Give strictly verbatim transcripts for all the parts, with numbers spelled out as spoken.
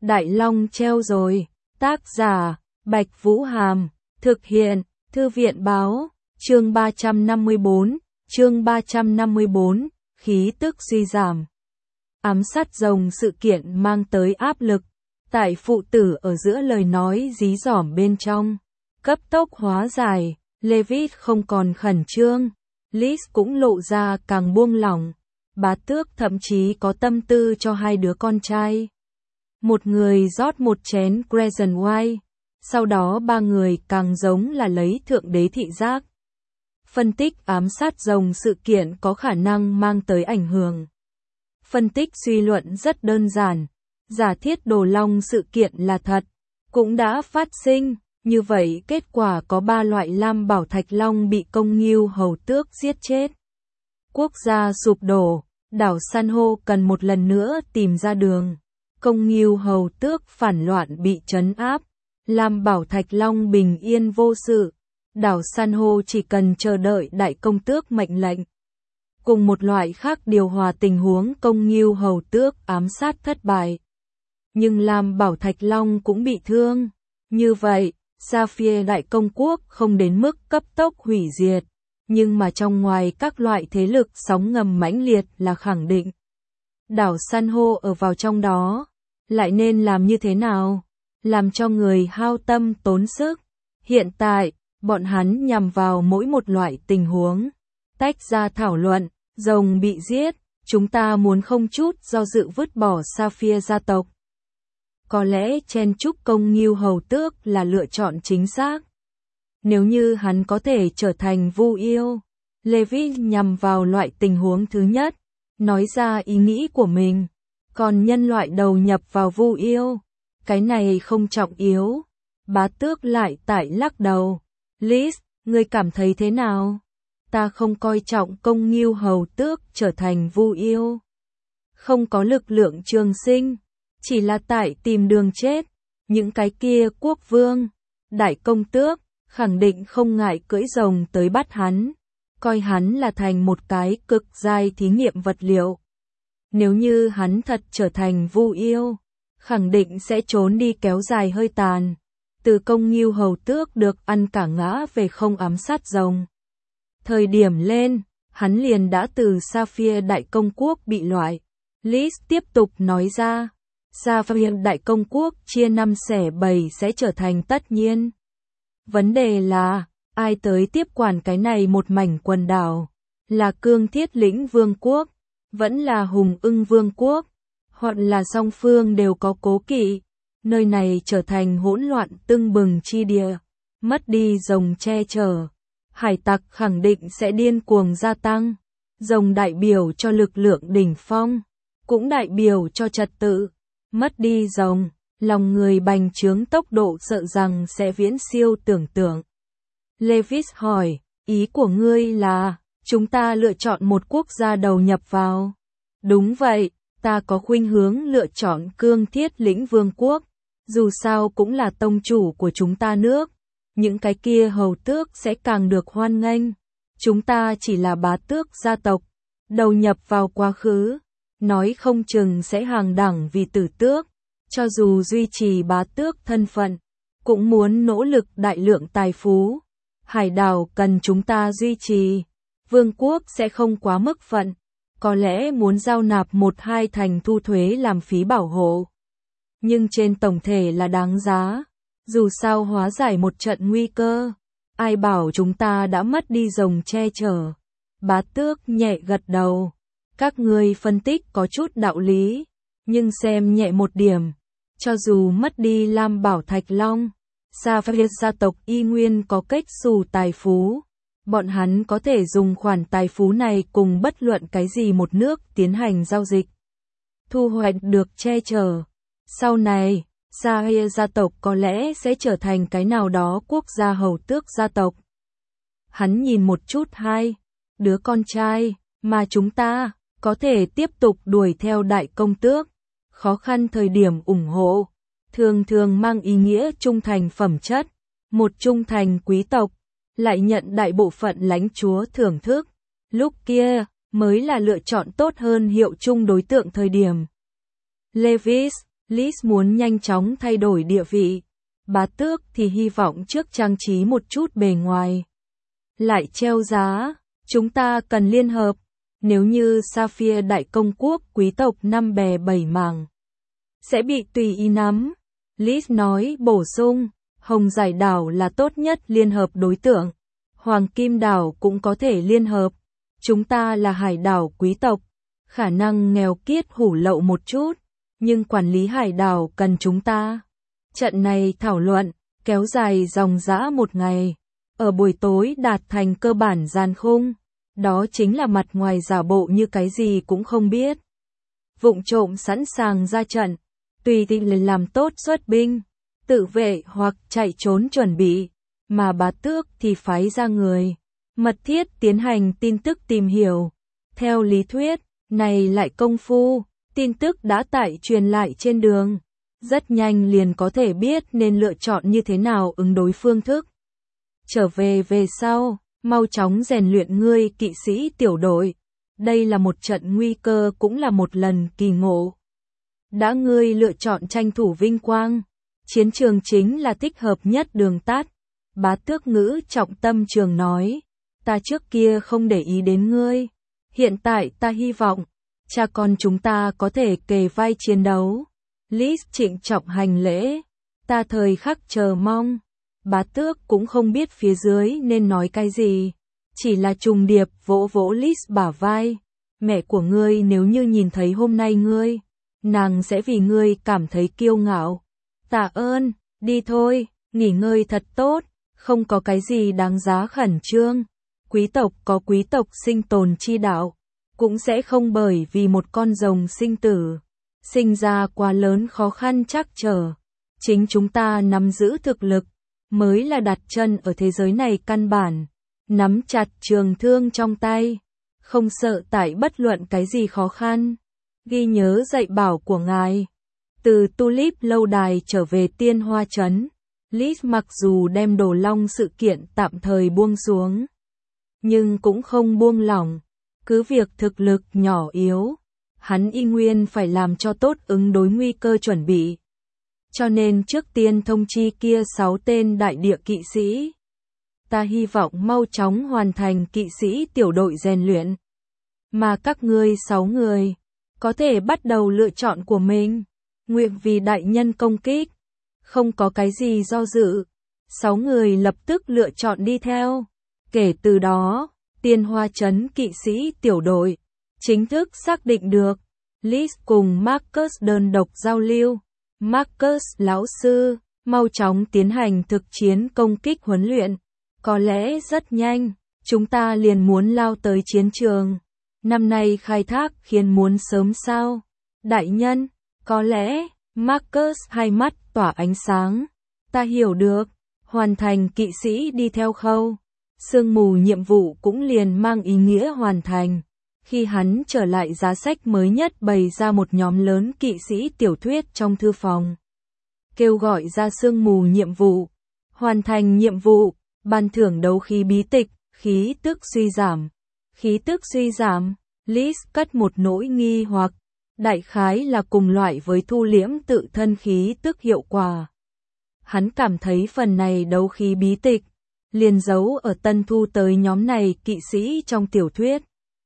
Đại Long treo rồi. Tác giả, Bạch Vũ Hàm. Thực hiện, Thư viện Báo. Chương ba trăm năm mươi bốn. Chương ba trăm năm mươi bốn. Khí tức suy giảm. Ám sát rồng sự kiện mang tới áp lực. Tại phụ tử ở giữa lời nói dí dỏm bên trong. Cấp tốc hóa giải, Levis không còn khẩn trương. Liz cũng lộ ra càng buông lỏng. Bá Tước thậm chí có tâm tư cho hai đứa con trai. Một người rót một chén Crescent White. Sau đó ba người càng giống là lấy thượng đế thị giác. Phân tích ám sát rồng sự kiện có khả năng mang tới ảnh hưởng. Phân tích suy luận rất đơn giản. Giả thiết Đồ Long sự kiện là thật, cũng đã phát sinh. Như vậy kết quả có ba loại lam bảo thạch long bị công nghiêu hầu tước giết chết. Quốc gia sụp đổ, đảo san hô cần một lần nữa tìm ra đường. Công nghiêu hầu tước phản loạn bị trấn áp. Lam bảo thạch long bình yên vô sự. Đảo san hô chỉ cần chờ đợi đại công tước mệnh lệnh. Cùng một loại khác điều hòa tình huống công nghiêu hầu tước ám sát thất bại. Nhưng Lam bảo thạch long cũng bị thương. Như vậy, Sapphire đại công quốc không đến mức cấp tốc hủy diệt. Nhưng mà trong ngoài các loại thế lực sóng ngầm mãnh liệt là khẳng định. Đảo san hô ở vào trong đó. Lại nên làm như thế nào? Làm cho người hao tâm tốn sức. Hiện tại, bọn hắn nhằm vào mỗi một loại tình huống. Tách ra thảo luận, rồng bị giết, chúng ta muốn không chút do dự vứt bỏ Sapphire gia tộc. Có lẽ chen chúc công nghiêu hầu tước là lựa chọn chính xác. Nếu như hắn có thể trở thành vu yêu. Levi nhằm vào loại tình huống thứ nhất, nói ra ý nghĩ của mình. Còn nhân loại đầu nhập vào vu yêu, cái này không trọng yếu. Bá Tước lại tại lắc đầu. Liz, ngươi cảm thấy thế nào? Ta không coi trọng công nghiêu hầu tước trở thành vu yêu. Không có lực lượng trường sinh, chỉ là tại tìm đường chết. Những cái kia quốc vương, đại công tước, khẳng định không ngại cưỡi rồng tới bắt hắn. Coi hắn là thành một cái cực giai thí nghiệm vật liệu. Nếu như hắn thật trở thành vu yêu, khẳng định sẽ trốn đi kéo dài hơi tàn. Từ công nghiêu hầu tước được ăn cả ngã về không ám sát rồng. Thời điểm lên, hắn liền đã từ Sapphire đại công quốc bị loại. Liz tiếp tục nói ra, Sapphire đại công quốc chia năm xẻ bảy sẽ trở thành tất nhiên. Vấn đề là, ai tới tiếp quản cái này một mảnh quần đảo? Là Cương Thiết Lĩnh Vương quốc, vẫn là Hùng Ưng Vương quốc, hoặc là song phương đều có cố kỵ. Nơi này trở thành hỗn loạn tưng bừng chi địa, mất đi rồng che chở. Hải tặc khẳng định sẽ điên cuồng gia tăng. Rồng đại biểu cho lực lượng đỉnh phong, cũng đại biểu cho trật tự. Mất đi rồng, lòng người bành trướng tốc độ sợ rằng sẽ viễn siêu tưởng tượng. Levis hỏi, ý của ngươi là, chúng ta lựa chọn một quốc gia đầu nhập vào. Đúng vậy, ta có khuynh hướng lựa chọn Cương Thiết Lĩnh Vương quốc. Dù sao cũng là tông chủ của chúng ta nước. Những cái kia hầu tước sẽ càng được hoan nghênh. Chúng ta chỉ là bá tước gia tộc. Đầu nhập vào quá khứ. Nói không chừng sẽ hàng đẳng vì tử tước. Cho dù duy trì bá tước thân phận, cũng muốn nỗ lực đại lượng tài phú. Hải đảo cần chúng ta duy trì. Vương quốc sẽ không quá mức phận. Có lẽ muốn giao nạp một hai thành thu thuế làm phí bảo hộ. Nhưng trên tổng thể là đáng giá. Dù sao hóa giải một trận nguy cơ. Ai bảo chúng ta đã mất đi rồng che chở. Bá Tước nhẹ gật đầu. Các ngươi phân tích có chút đạo lý. Nhưng xem nhẹ một điểm. Cho dù mất đi Lam bảo thạch long, Sapphire gia tộc y nguyên có cách xù tài phú. Bọn hắn có thể dùng khoản tài phú này cùng bất luận cái gì một nước tiến hành giao dịch. Thu hoạch được che chở. Sau này, Sapphire gia tộc có lẽ sẽ trở thành cái nào đó quốc gia hầu tước gia tộc. Hắn nhìn một chút hai đứa con trai, mà chúng ta có thể tiếp tục đuổi theo đại công tước. Khó khăn thời điểm ủng hộ, thường thường mang ý nghĩa trung thành phẩm chất. Một trung thành quý tộc, lại nhận đại bộ phận lãnh chúa thưởng thức. Lúc kia, mới là lựa chọn tốt hơn hiệu chung đối tượng thời điểm. Levis, Liz muốn nhanh chóng thay đổi địa vị. Bá tước thì hy vọng trước trang trí một chút bề ngoài. Lại treo giá, chúng ta cần liên hợp. Nếu như Sapphire đại công quốc quý tộc năm bè bảy mảng, sẽ bị tùy ý nắm. Liz nói bổ sung, Hồng Giải đảo là tốt nhất liên hợp đối tượng. Hoàng Kim đảo cũng có thể liên hợp. Chúng ta là hải đảo quý tộc, khả năng nghèo kiết hủ lậu một chút, nhưng quản lý hải đảo cần chúng ta. Trận này thảo luận, kéo dài dòng dã một ngày. Ở buổi tối đạt thành cơ bản gian khung. Đó chính là mặt ngoài giả bộ như cái gì cũng không biết. Vụng trộm sẵn sàng ra trận. Tùy tình làm tốt xuất binh. Tự vệ hoặc chạy trốn chuẩn bị. Mà bá tước thì phái ra người. Mật thiết tiến hành tin tức tìm hiểu. Theo lý thuyết, này lại công phu. Tin tức đã tải truyền lại trên đường. Rất nhanh liền có thể biết nên lựa chọn như thế nào ứng đối phương thức. Trở về về sau, mau chóng rèn luyện ngươi kỵ sĩ tiểu đội. Đây là một trận nguy cơ cũng là một lần kỳ ngộ. Đã ngươi lựa chọn tranh thủ vinh quang. Chiến trường chính là thích hợp nhất đường tắt. Bá tước ngữ trọng tâm trường nói. Ta trước kia không để ý đến ngươi. Hiện tại ta hy vọng, cha con chúng ta có thể kề vai chiến đấu. Liz trịnh trọng hành lễ. Ta thời khắc chờ mong. Bá tước cũng không biết phía dưới nên nói cái gì. Chỉ là trùng điệp vỗ vỗ Liz bả vai. Mẹ của ngươi nếu như nhìn thấy hôm nay ngươi, nàng sẽ vì ngươi cảm thấy kiêu ngạo. Tạ ơn, đi thôi, nghỉ ngơi thật tốt, không có cái gì đáng giá khẩn trương. Quý tộc có quý tộc sinh tồn chi đạo, cũng sẽ không bởi vì một con rồng sinh tử, sinh ra quá lớn khó khăn trắc trở. Chính chúng ta nắm giữ thực lực, mới là đặt chân ở thế giới này căn bản. Nắm chặt trường thương trong tay, không sợ tại bất luận cái gì khó khăn. Ghi nhớ dạy bảo của ngài. Từ Tulip lâu đài trở về Tiên Hoa Trấn, Liz mặc dù đem Đồ Long sự kiện tạm thời buông xuống, nhưng cũng không buông lỏng. Cứ việc thực lực nhỏ yếu, hắn y nguyên phải làm cho tốt ứng đối nguy cơ chuẩn bị. Cho nên trước tiên thông chi kia sáu tên đại địa kỵ sĩ. Ta hy vọng mau chóng hoàn thành kỵ sĩ tiểu đội rèn luyện. Mà các ngươi sáu người, có thể bắt đầu lựa chọn của mình. Nguyện vì đại nhân công kích. Không có cái gì do dự. Sáu người lập tức lựa chọn đi theo. Kể từ đó, Tiên Hoa Trấn kỵ sĩ tiểu đội chính thức xác định được. Liz cùng Marcus đơn độc giao lưu. Marcus lão sư, mau chóng tiến hành thực chiến công kích huấn luyện. Có lẽ rất nhanh, chúng ta liền muốn lao tới chiến trường. Năm nay khai thác khiến muốn sớm sao? Đại nhân, có lẽ, Marcus hai mắt tỏa ánh sáng. Ta hiểu được, hoàn thành kỵ sĩ đi theo khâu. Sương mù nhiệm vụ cũng liền mang ý nghĩa hoàn thành. Khi hắn trở lại giá sách mới nhất bày ra một nhóm lớn kỵ sĩ tiểu thuyết trong thư phòng. Kêu gọi ra sương mù nhiệm vụ. Hoàn thành nhiệm vụ, ban thưởng đấu khí bí tịch, khí tức suy giảm. Khí tức suy giảm, Liz cất một nỗi nghi hoặc. Đại khái là cùng loại với thu liễm tự thân khí tức hiệu quả. Hắn cảm thấy phần này đấu khí bí tịch, liền giấu ở tân thu tới nhóm này kỵ sĩ trong tiểu thuyết.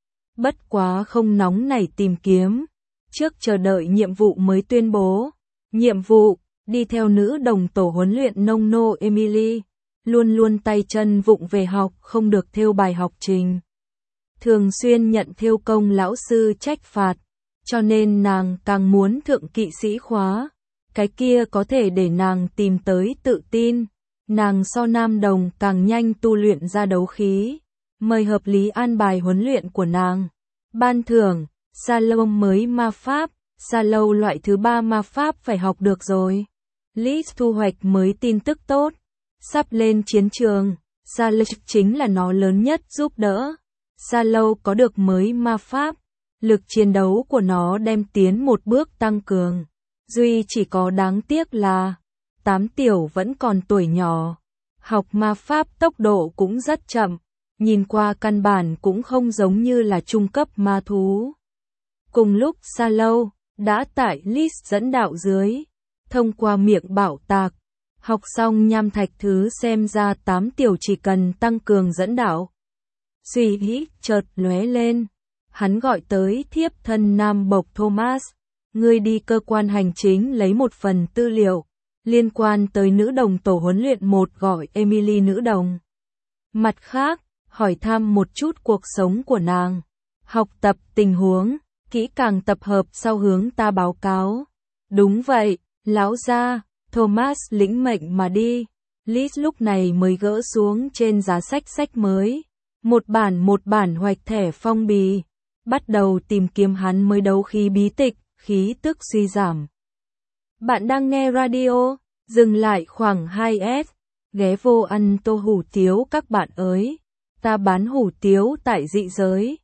Bất quá không nóng nảy tìm kiếm, trước chờ đợi nhiệm vụ mới tuyên bố. Nhiệm vụ, đi theo nữ đồng tổ huấn luyện nông nô Emily, luôn luôn tay chân vụng về học, không được theo bài học trình. Thường xuyên nhận theo công lão sư trách phạt, cho nên nàng càng muốn thượng kỵ sĩ khóa. Cái kia có thể để nàng tìm tới tự tin. Nàng so nam đồng càng nhanh tu luyện ra đấu khí. Mời hợp lý an bài huấn luyện của nàng. Ban thưởng, sa lâu mới ma pháp, sa lâu loại thứ ba ma pháp phải học được rồi. Liz thu hoạch mới tin tức tốt. Sắp lên chiến trường, sa lâu chính là nó lớn nhất giúp đỡ. Sa lâu có được mới ma pháp, lực chiến đấu của nó đem tiến một bước tăng cường. Duy chỉ có đáng tiếc là, tám tiểu vẫn còn tuổi nhỏ. Học ma pháp tốc độ cũng rất chậm, nhìn qua căn bản cũng không giống như là trung cấp ma thú. Cùng lúc Sa lâu, đã tải list dẫn đạo dưới. Thông qua miệng bảo tạc. Học xong nham thạch thứ xem ra tám tiểu chỉ cần tăng cường dẫn đạo. Suy nghĩ chợt lóe lên. Hắn gọi tới thiếp thân nam bộc Thomas. Ngươi đi cơ quan hành chính lấy một phần tư liệu. Liên quan tới nữ đồng tổ huấn luyện một gọi Emily nữ đồng. Mặt khác, hỏi thăm một chút cuộc sống của nàng. Học tập tình huống, kỹ càng tập hợp sau hướng ta báo cáo. Đúng vậy, lão gia, Thomas lĩnh mệnh mà đi. Liz lúc này mới gỡ xuống trên giá sách sách mới. Một bản một bản hoạch thẻ phong bì. Bắt đầu tìm kiếm hắn mới đấu khí bí tịch, khí tức suy giảm. Bạn đang nghe radio, dừng lại khoảng hai s. Ghé vô ăn tô hủ tiếu các bạn ơi. Ta bán hủ tiếu tại dị giới.